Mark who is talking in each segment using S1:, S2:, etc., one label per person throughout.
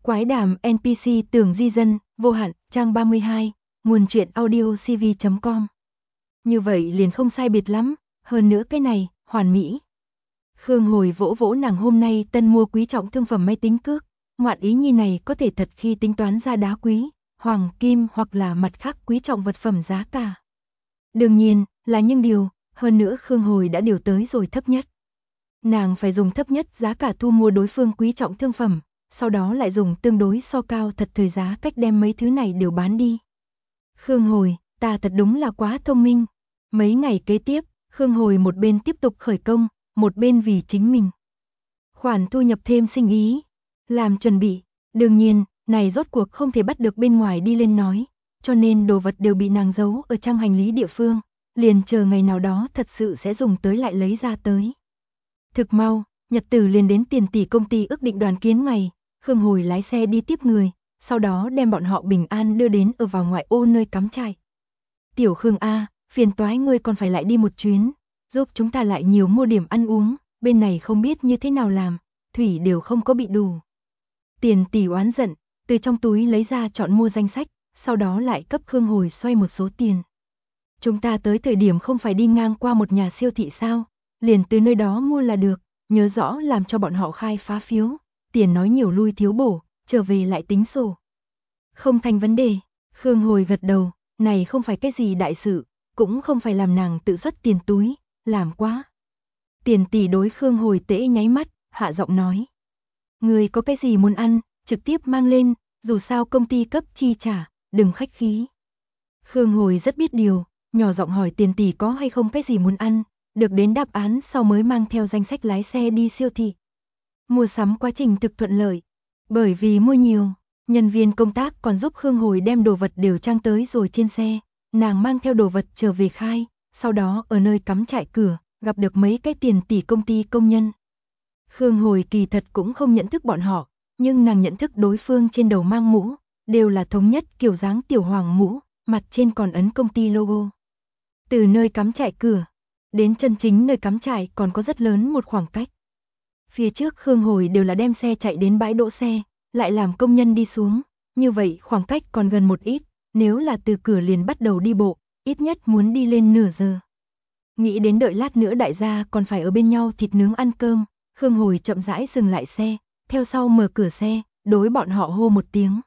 S1: Quái đàm NPC tưởng di dân, vô hạn, trang 32, nguồn truyện audio cv.com. Như vậy liền không sai biệt lắm, hơn nữa cái này, hoàn mỹ. Khương Hồi vỗ vỗ nàng hôm nay tân mua quý trọng thương phẩm máy tính cước, ngoạn ý nhi này có thể thật khi tính toán ra đá quý, hoàng kim hoặc là mặt khác quý trọng vật phẩm giá cả. Đương nhiên, là những điều, hơn nữa Khương Hồi đã điều tới rồi thấp nhất. Nàng phải dùng thấp nhất giá cả thu mua đối phương quý trọng thương phẩm, sau đó lại dùng tương đối so cao thật thời giá cách đem mấy thứ này đều bán đi. Khương Hồi, ta thật đúng là quá thông minh. Mấy ngày kế tiếp, Khương Hồi một bên tiếp tục khởi công, một bên vì chính mình khoản thu nhập thêm sinh ý, làm chuẩn bị. Đương nhiên, này rốt cuộc không thể bắt được bên ngoài đi lên nói, cho nên đồ vật đều bị nàng giấu ở trong hành lý địa phương, liền chờ ngày nào đó thật sự sẽ dùng tới lại lấy ra tới. Thực mau, nhật tử liền đến Tiền Tỷ công ty ước định đoàn kiến ngày, Khương Hồi lái xe đi tiếp người, sau đó đem bọn họ bình an đưa đến ở vào ngoại ô nơi cắm trại. Tiểu Khương A, phiền toái ngươi còn phải lại đi một chuyến, giúp chúng ta lại nhiều mua điểm ăn uống, bên này không biết như thế nào làm, thủy đều không có bị đủ. Tiền Tỷ oán giận, từ trong túi lấy ra chọn mua danh sách, sau đó lại cấp Khương Hồi xoay một số tiền. Chúng ta tới thời điểm không phải đi ngang qua một nhà siêu thị sao, liền từ nơi đó mua là được, nhớ rõ làm cho bọn họ khai phá phiếu, tiền nói nhiều lui thiếu bổ, trở về lại tính sổ. Không thành vấn đề, Khương Hồi gật đầu, này không phải cái gì đại sự, cũng không phải làm nàng tự xuất tiền túi, làm quá. Tiền Tỷ đối Khương Hồi tễ nháy mắt, hạ giọng nói. Người có cái gì muốn ăn, trực tiếp mang lên, dù sao công ty cấp chi trả, đừng khách khí. Khương Hồi rất biết điều, nhỏ giọng hỏi Tiền Tỷ có hay không cái gì muốn ăn, được đến đáp án sau mới mang theo danh sách lái xe đi siêu thị. Mua sắm quá trình thực thuận lợi, bởi vì mua nhiều, nhân viên công tác còn giúp Khương Hồi đem đồ vật đều trang tới rồi trên xe, nàng mang theo đồ vật trở về khai, sau đó ở nơi cắm trại cửa, gặp được mấy cái Tiền Tỷ công ty công nhân. Khương Hồi kỳ thật cũng không nhận thức bọn họ, nhưng nàng nhận thức đối phương trên đầu mang mũ, đều là thống nhất kiểu dáng tiểu hoàng mũ, mặt trên còn ấn công ty logo. Từ nơi cắm trại cửa đến chân chính nơi cắm trại còn có rất lớn một khoảng cách. Phía trước Khương Hồi đều là đem xe chạy đến bãi đỗ xe, lại làm công nhân đi xuống, như vậy khoảng cách còn gần một ít, nếu là từ cửa liền bắt đầu đi bộ, ít nhất muốn đi lên nửa giờ. Nghĩ đến đợi lát nữa đại gia còn phải ở bên nhau thịt nướng ăn cơm, Khương Hồi chậm rãi dừng lại xe, theo sau mở cửa xe, đối bọn họ hô một tiếng.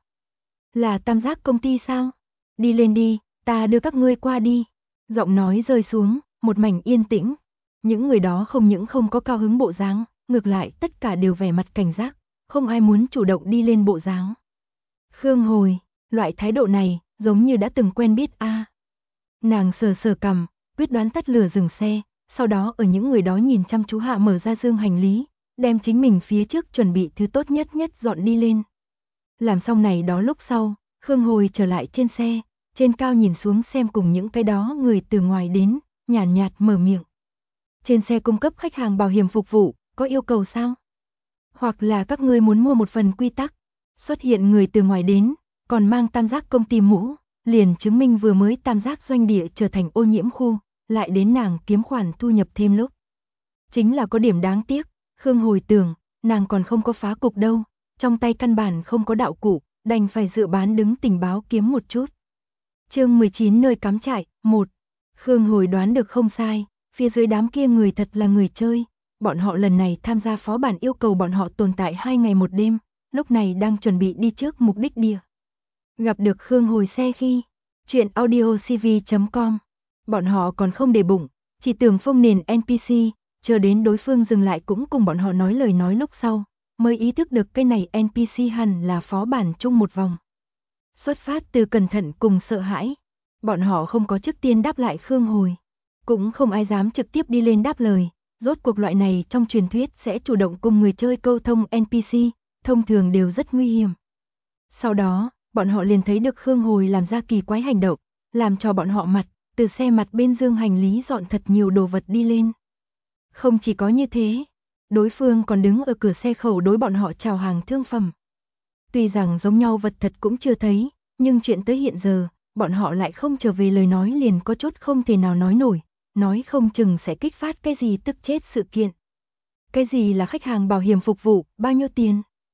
S1: Là Tam Giác công ty sao? Đi lên đi, ta đưa các ngươi qua đi. Giọng nói rơi xuống, một mảnh yên tĩnh. Những người đó không những không có cao hứng bộ dáng, ngược lại tất cả đều vẻ mặt cảnh giác, không ai muốn chủ động đi lên bộ dáng. Khương Hồi, loại thái độ này, giống như đã từng quen biết a. Nàng sờ sờ cằm, quyết đoán tắt lửa dừng xe, sau đó ở những người đó nhìn chăm chú hạ mở ra dương hành lý, đem chính mình phía trước chuẩn bị thứ tốt nhất dọn đi lên. Làm xong này đó lúc sau, Khương Hồi trở lại trên xe, trên cao nhìn xuống xem cùng những cái đó người từ ngoài đến, nhàn nhạt mở miệng. Trên xe cung cấp khách hàng bảo hiểm phục vụ, có yêu cầu sao? Hoặc là các ngươi muốn mua một phần quy tắc, xuất hiện người từ ngoài đến, còn mang Tam Giác công ty mũ, liền chứng minh vừa mới Tam Giác doanh địa trở thành ô nhiễm khu, lại đến nàng kiếm khoản thu nhập thêm lúc. Chính là có điểm đáng tiếc, Khương Hồi tưởng, nàng còn không có phá cục đâu, trong tay căn bản không có đạo cụ, đành phải dựa bán đứng tình báo kiếm một chút. Chương 19 nơi cắm trại, 1. Khương Hồi đoán được không sai, phía dưới đám kia người thật là người chơi, bọn họ lần này tham gia phó bản yêu cầu bọn họ tồn tại 2 ngày 1 đêm, lúc này đang chuẩn bị đi trước mục đích địa. Gặp được Khương Hồi xe khi, chuyện audio cv.com, bọn họ còn không để bụng, chỉ tưởng phông nền NPC, chờ đến đối phương dừng lại cũng cùng bọn họ nói lời nói lúc sau, mới ý thức được cái này NPC hẳn là phó bản chung một vòng. Xuất phát từ cẩn thận cùng sợ hãi, bọn họ không có trước tiên đáp lại Khương Hồi, cũng không ai dám trực tiếp đi lên đáp lời, rốt cuộc loại này trong truyền thuyết sẽ chủ động cùng người chơi câu thông NPC, thông thường đều rất nguy hiểm. Sau đó, bọn họ liền thấy được Khương Hồi làm ra kỳ quái hành động, làm cho bọn họ mặt, từ xe mặt bên dương hành lý dọn thật nhiều đồ vật đi lên. Không chỉ có như thế, đối phương còn đứng ở cửa xe khẩu đối bọn họ chào hàng thương phẩm. Tuy rằng giống nhau vật thật cũng chưa thấy, nhưng chuyện tới hiện giờ, bọn họ lại không trở về lời nói liền có chút không thể nào nói nổi, nói không chừng sẽ kích phát cái gì tức chết sự kiện. Cái gì là khách hàng bảo hiểm phục vụ, bao nhiêu tiền?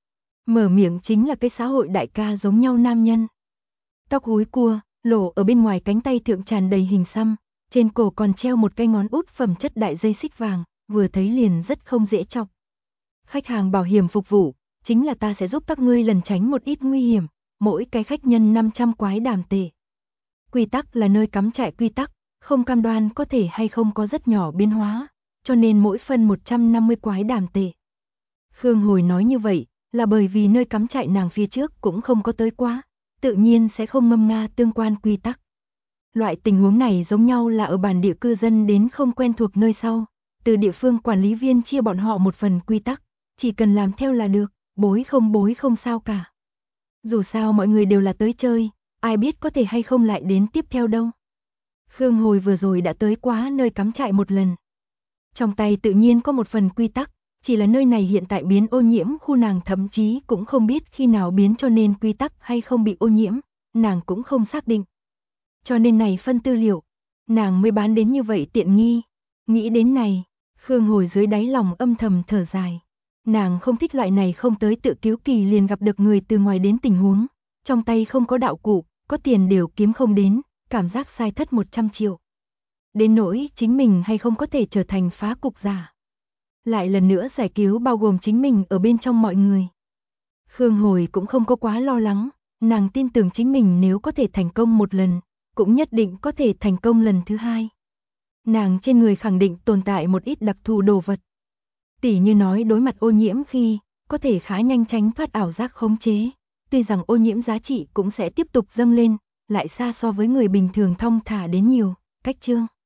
S1: Mở miệng chính là cái xã hội đại ca giống nhau nam nhân. Tóc húi cua, lộ ở bên ngoài cánh tay thượng tràn đầy hình xăm, trên cổ còn treo một cái ngón út phẩm chất đại dây xích vàng, vừa thấy liền rất không dễ chọc. Khách hàng bảo hiểm phục vụ, chính là ta sẽ giúp các ngươi lần tránh một ít nguy hiểm, mỗi cái khách nhân 500 quái đàm tệ. Quy tắc là nơi cắm trại quy tắc, không cam đoan có thể hay không có rất nhỏ biến hóa, cho nên mỗi phân 150 quái đàm tệ. Khương Hồi nói như vậy, là bởi vì nơi cắm trại nàng phía trước cũng không có tới quá, tự nhiên sẽ không ngâm nga tương quan quy tắc. Loại tình huống này giống nhau là ở bản địa cư dân đến không quen thuộc nơi sau, từ địa phương quản lý viên chia bọn họ một phần quy tắc, chỉ cần làm theo là được, bối không sao cả. Dù sao mọi người đều là tới chơi, ai biết có thể hay không lại đến tiếp theo đâu. Khương Hồi vừa rồi đã tới quá nơi cắm trại một lần. Trong tay tự nhiên có một phần quy tắc, chỉ là nơi này hiện tại biến ô nhiễm khu nàng thậm chí cũng không biết khi nào biến cho nên quy tắc hay không bị ô nhiễm, nàng cũng không xác định. Cho nên này phân tư liệu, nàng mới bán đến như vậy tiện nghi. Nghĩ đến này, Khương Hồi dưới đáy lòng âm thầm thở dài. Nàng không thích loại này không tới tự cứu kỳ liền gặp được người từ ngoài đến tình huống, trong tay không có đạo cụ, có tiền đều kiếm không đến, cảm giác sai thất 100 triệu. Đến nỗi chính mình hay không có thể trở thành phá cục giả. Lại lần nữa giải cứu bao gồm chính mình ở bên trong mọi người. Khương Hồi cũng không có quá lo lắng, nàng tin tưởng chính mình nếu có thể thành công một lần, cũng nhất định có thể thành công lần thứ hai. Nàng trên người khẳng định tồn tại một ít đặc thù đồ vật. Tỉ như nói đối mặt ô nhiễm khi, có thể khá nhanh tránh thoát ảo giác khống chế. Tuy rằng ô nhiễm giá trị cũng sẽ tiếp tục dâng lên, lại xa so với người bình thường thong thả đến nhiều. Cách chương